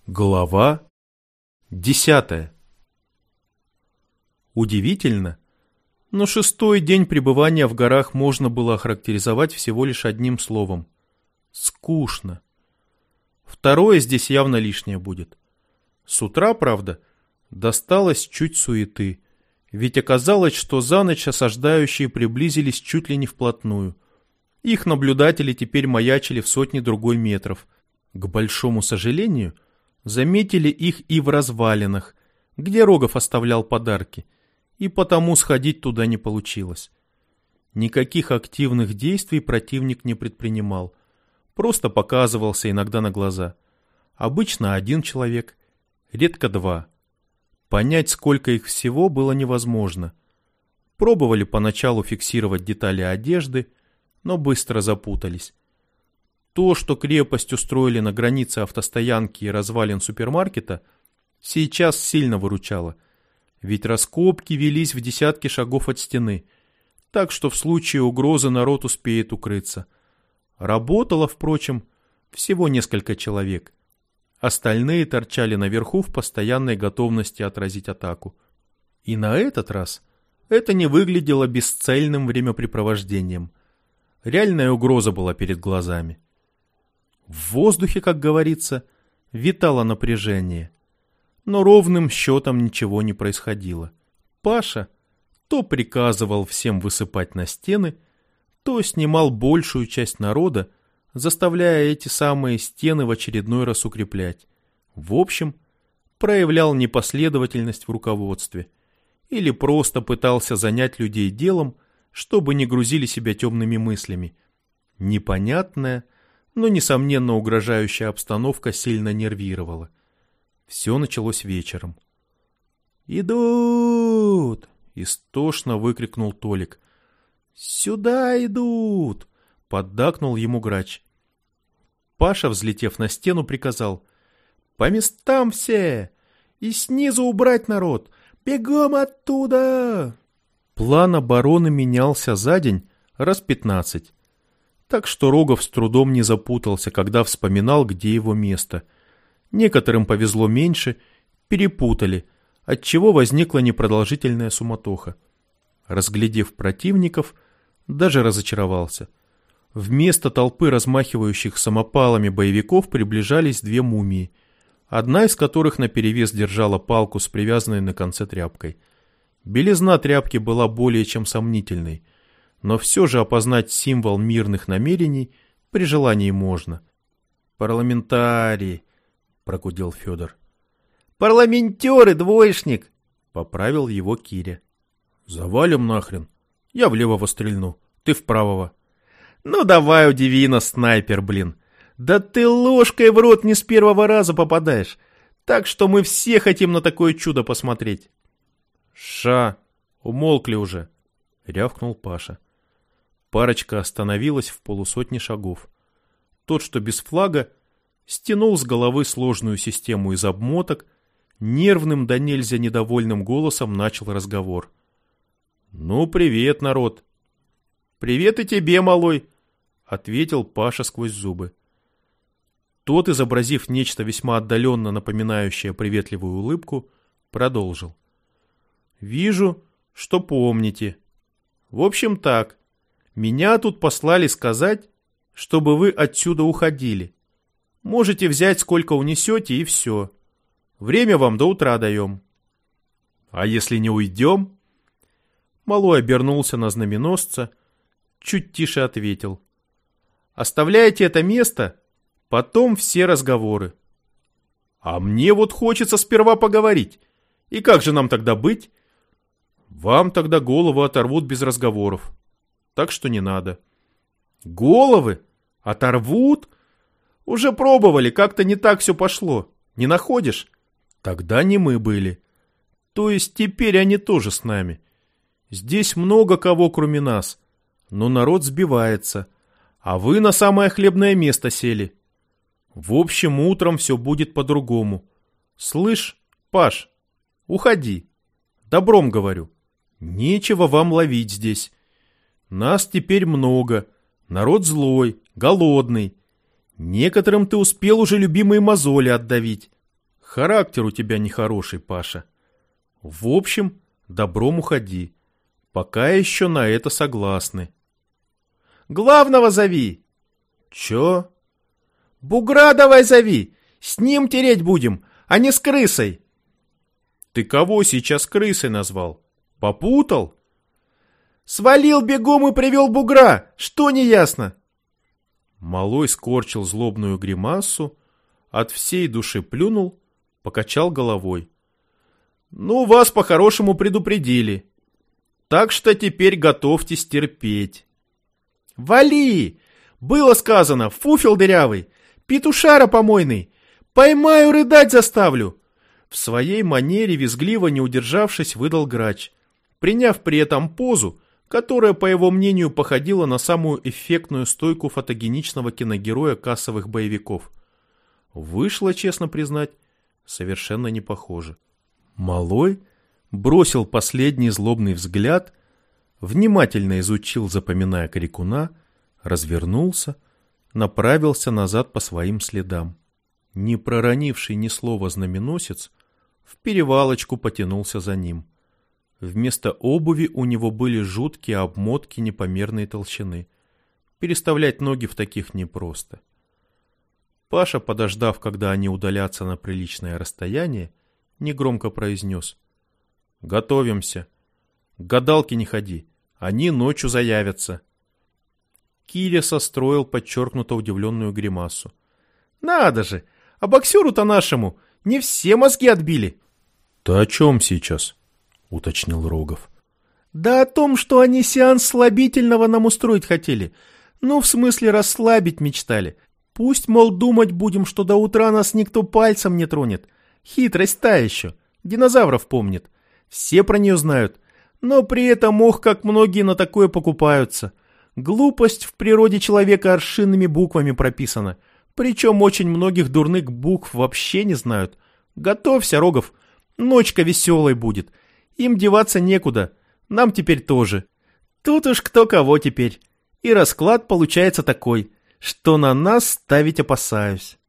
Глава 10. Удивительно, но шестой день пребывания в горах можно было охарактеризовать всего лишь одним словом – скучно. Второе здесь явно лишнее будет. С утра, правда, досталось чуть суеты, ведь оказалось, что за ночь осаждающие приблизились чуть ли не вплотную. Их наблюдатели теперь маячили в сотне другой метров. К большому сожалению, заметили их и в развалинах, где Рогов оставлял подарки, и потому сходить туда не получилось. Никаких активных действий противник не предпринимал, просто показывался иногда на глаза. Обычно один человек, редко два. Понять, сколько их всего, было невозможно. Пробовали поначалу фиксировать детали одежды, но быстро запутались. То, что крепость устроили на границе автостоянки и развалин супермаркета, сейчас сильно выручало. Ведь раскопки велись в десятки шагов от стены, так что в случае угрозы народ успеет укрыться. Работало, впрочем, всего несколько человек. Остальные торчали наверху в постоянной готовности отразить атаку. И на этот раз это не выглядело бесцельным времяпрепровождением. Реальная угроза была перед глазами. В воздухе, как говорится, витало напряжение. Но ровным счетом ничего не происходило. Паша то приказывал всем высыпать на стены, то снимал большую часть народа, заставляя эти самые стены в очередной раз укреплять. В общем, проявлял непоследовательность в руководстве. Или просто пытался занять людей делом, чтобы не грузили себя темными мыслями. Непонятная, но, несомненно, угрожающая обстановка сильно нервировала. Все началось вечером. «Идут!» — истошно выкрикнул Толик. «Сюда идут!» — поддакнул ему Грач. Паша, взлетев на стену, приказал: «По местам все! И снизу убрать народ! Бегом оттуда!» План обороны менялся за день раз 15. Так что Рогов с трудом не запутался, когда вспоминал, где его место. Некоторым повезло меньше, перепутали, отчего возникла непродолжительная суматоха. Разглядев противников, даже разочаровался. Вместо толпы размахивающих самопалами боевиков приближались две мумии, одна из которых наперевес держала палку с привязанной на конце тряпкой. Белизна тряпки была более чем сомнительной, но все же опознать символ мирных намерений при желании можно. «Парламентарии!» — прогудел Федор. «Парламентеры, двоечник!» — поправил его Киря. «Завалим нахрен. Я в левого стрельну, ты в правого». «Ну давай, удиви нас, снайпер, блин. Да ты ложкой в рот не с первого раза попадаешь. Так что мы все хотим на такое чудо посмотреть». «Ша, умолкли уже!» — рявкнул Паша. Парочка остановилась в полусотни шагов. Тот, что без флага, стянул с головы сложную систему из обмоток, нервным да нельзя недовольным голосом начал разговор. «Ну, привет, народ!» «Привет и тебе, малой!» — ответил Паша сквозь зубы. Тот, изобразив нечто весьма отдаленно напоминающее приветливую улыбку, продолжил. «Вижу, что помните. В общем так, меня тут послали сказать, чтобы вы отсюда уходили. Можете взять, сколько унесете, и все. Время вам до утра даем». «А если не уйдем?» Малой обернулся на знаменосца, чуть тише ответил. «Оставляйте это место, потом все разговоры». «А мне вот хочется сперва поговорить. И как же нам тогда быть?» «Вам тогда голову оторвут без разговоров. Так что не надо». «Головы? Оторвут? Уже пробовали, как-то не так все пошло. Не находишь?» «Тогда не мы были. То есть теперь они тоже с нами. Здесь много кого, кроме нас. Но народ сбивается. А вы на самое хлебное место сели. В общем, утром все будет по-другому. Слышь, Паш, уходи. Добром говорю. Нечего вам ловить здесь. Нас теперь много. Народ злой, голодный. Некоторым ты успел уже любимые мозоли отдавить. Характер у тебя нехороший, Паша. В общем, добром уходи. Пока еще на это согласны. Главного зови. Чё? Бугра давай зови. С ним тереть будем, а не с крысой. Ты кого сейчас крысой назвал? Попутал? Свалил бегом и привел бугра. Что не ясно? Малой скорчил злобную гримасу, от всей души плюнул, покачал головой. Ну, вас по-хорошему предупредили. Так что теперь готовьтесь терпеть. Вали! Было сказано, фуфел дырявый, петушара помойный. Поймаю, рыдать заставлю. В своей манере, визгливо не удержавшись, выдал грач, приняв при этом позу, которая, по его мнению, походила на самую эффектную стойку фотогеничного киногероя кассовых боевиков. Вышло, честно признать, совершенно не похоже. Малой бросил последний злобный взгляд, внимательно изучил, запоминая крикуна, развернулся, направился назад по своим следам. Не проронивший ни слова знаменосец в перевалочку потянулся за ним. Вместо обуви у него были жуткие обмотки непомерной толщины. Переставлять ноги в таких непросто. Паша, подождав, когда они удалятся на приличное расстояние, негромко произнес: «Готовимся. К гадалке не ходи, они ночью заявятся». Киря состроил подчеркнуто удивленную гримасу. «Надо же! А боксеру-то нашему не все мозги отбили». «Ты о чем сейчас?» — уточнил Рогов. «Да о том, что они сеанс слабительного нам устроить хотели. Ну, в смысле, расслабить мечтали. Пусть, мол, думать будем, что до утра нас никто пальцем не тронет. Хитрость та еще. Динозавров помнит. Все про нее знают. Но при этом, ох, как многие на такое покупаются. Глупость в природе человека аршинными буквами прописана. Причем очень многих дурных букв вообще не знают. Готовься, Рогов. Ночка веселой будет. Им деваться некуда. Нам теперь тоже. Тут уж кто кого теперь. И расклад получается такой, что на нас ставить опасаюсь».